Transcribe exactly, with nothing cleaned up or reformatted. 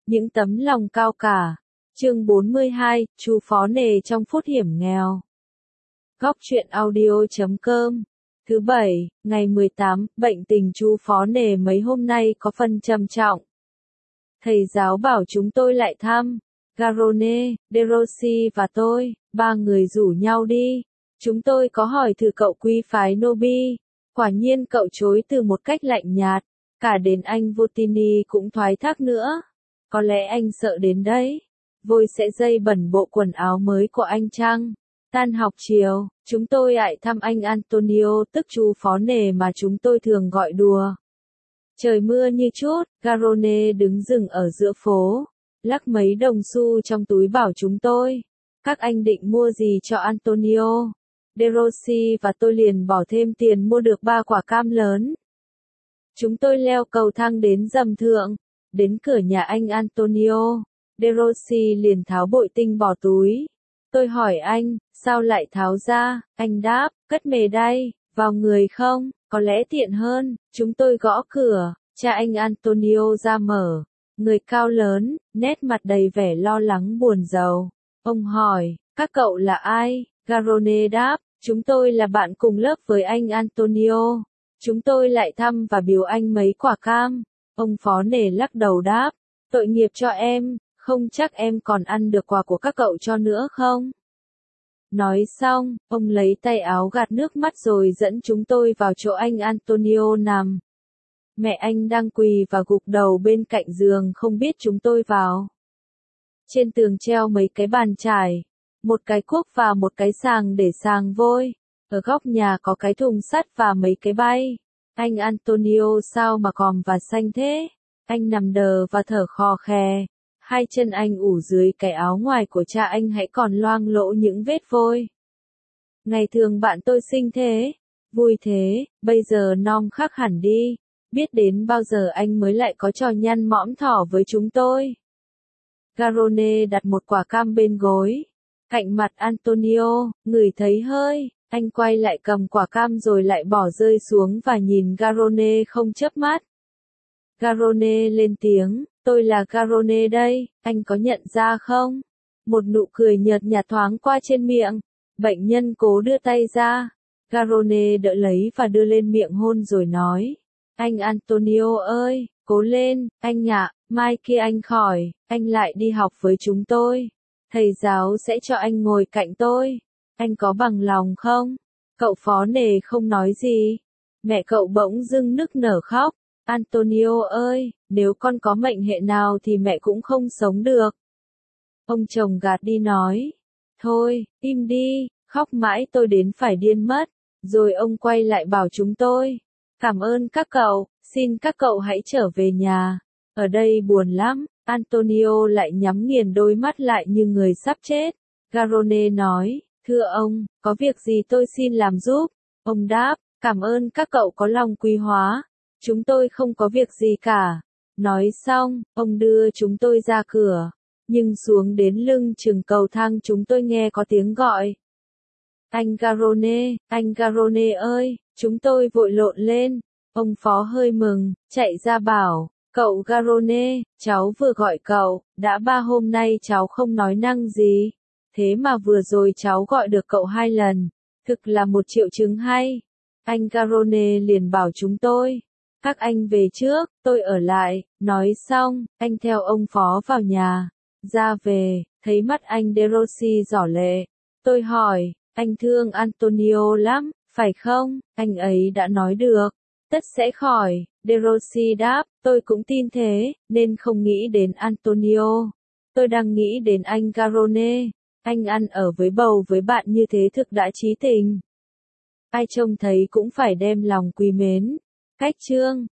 Những tấm lòng cao cả. Chương bốn mươi hai, chú phó nề trong phút hiểm nghèo. Góc truyện audio chấm com. Thứ bảy, ngày mười tám, bệnh tình chú phó nề mấy hôm nay có phần trầm trọng. Thầy giáo bảo chúng tôi lại thăm. Garrone, De Rossi và tôi, ba người rủ nhau đi. Chúng tôi có hỏi thử cậu quý phái Nobi. Quả nhiên cậu chối từ một cách lạnh nhạt. Cả đến anh Votini cũng thoái thác nữa. Có lẽ anh sợ đến đấy. Vôi sẽ dây bẩn bộ quần áo mới của anh chăng? Tan học chiều, chúng tôi lại thăm anh Antonio tức chú phó nề mà chúng tôi thường gọi đùa. Trời mưa như chút, Garrone đứng dừng ở giữa phố, lắc mấy đồng xu trong túi bảo chúng tôi. Các anh định mua gì cho Antonio? De Rossi và tôi liền bỏ thêm tiền mua được ba quả cam lớn. Chúng tôi leo cầu thang đến dầm thượng, đến cửa nhà anh Antonio. De Rossi liền tháo bội tinh bỏ túi. Tôi hỏi anh, sao lại tháo ra? Anh đáp, cất mề đây, vào người không? Có lẽ tiện hơn. Chúng tôi gõ cửa, cha anh Antonio ra mở. Người cao lớn, nét mặt đầy vẻ lo lắng buồn rầu. Ông hỏi, các cậu là ai? Garrone đáp, chúng tôi là bạn cùng lớp với anh Antonio. Chúng tôi lại thăm và biếu anh mấy quả cam. Ông phó nề lắc đầu đáp, tội nghiệp cho em. Không chắc em còn ăn được quà của các cậu cho nữa không? Nói xong, ông lấy tay áo gạt nước mắt rồi dẫn chúng tôi vào chỗ anh Antonio nằm. Mẹ anh đang quỳ và gục đầu bên cạnh giường không biết chúng tôi vào. Trên tường treo mấy cái bàn chải, một cái cuốc và một cái sàng để sàng vôi. Ở góc nhà có cái thùng sắt và mấy cái bay. Anh Antonio sao mà còm và xanh thế? Anh nằm đờ và thở khò khè. Hai chân anh ủ dưới cái áo ngoài của cha anh hãy còn loang lỗ những vết vôi. Ngày thường bạn tôi xinh thế, vui thế, bây giờ non khác hẳn đi. Biết đến bao giờ anh mới lại có trò nhăn mõm thỏ với chúng tôi. Garrone đặt một quả cam bên gối, cạnh mặt Antonio, ngửi thấy hơi. Anh quay lại cầm quả cam rồi lại bỏ rơi xuống và nhìn Garrone không chớp mắt. Garrone lên tiếng, tôi là Garrone đây, anh có nhận ra không? Một nụ cười nhợt nhạt thoáng qua trên miệng. Bệnh nhân cố đưa tay ra. Garrone đỡ lấy và đưa lên miệng hôn rồi nói. Anh Antonio ơi, cố lên, anh ạ, mai kia anh khỏi, anh lại đi học với chúng tôi. Thầy giáo sẽ cho anh ngồi cạnh tôi. Anh có bằng lòng không? Cậu phó nề không nói gì. Mẹ cậu bỗng dưng nức nở khóc. Antonio ơi, nếu con có mệnh hệ nào thì mẹ cũng không sống được. Ông chồng gạt đi nói. Thôi, im đi, khóc mãi tôi đến phải điên mất. Rồi ông quay lại bảo chúng tôi. Cảm ơn các cậu, xin các cậu hãy trở về nhà. Ở đây buồn lắm. Antonio lại nhắm nghiền đôi mắt lại như người sắp chết. Garrone nói, thưa ông, có việc gì tôi xin làm giúp? Ông đáp, cảm ơn các cậu có lòng quý hóa. Chúng tôi không có việc gì cả. Nói xong, ông đưa chúng tôi ra cửa. Nhưng xuống đến lưng chừng cầu thang chúng tôi nghe có tiếng gọi. Anh Garrone, anh Garrone ơi, chúng tôi vội lộn lên. Ông phó hơi mừng, chạy ra bảo, cậu Garrone, cháu vừa gọi cậu, đã ba hôm nay cháu không nói năng gì. Thế mà vừa rồi cháu gọi được cậu hai lần. Thực là một triệu chứng hay. Anh Garrone liền bảo chúng tôi. Các anh về trước, tôi ở lại. Nói xong, anh theo ông phó vào nhà. Ra về, thấy mắt anh De Rossi rỏ lệ. Tôi hỏi, anh thương Antonio lắm, phải không? Anh ấy đã nói được. Tất sẽ khỏi. De Rossi đáp, tôi cũng tin thế, nên không nghĩ đến Antonio. Tôi đang nghĩ đến anh Garrone. Anh ăn ở với bầu với bạn như thế thực đã chí tình. Ai trông thấy cũng phải đem lòng quý mến. Cách chương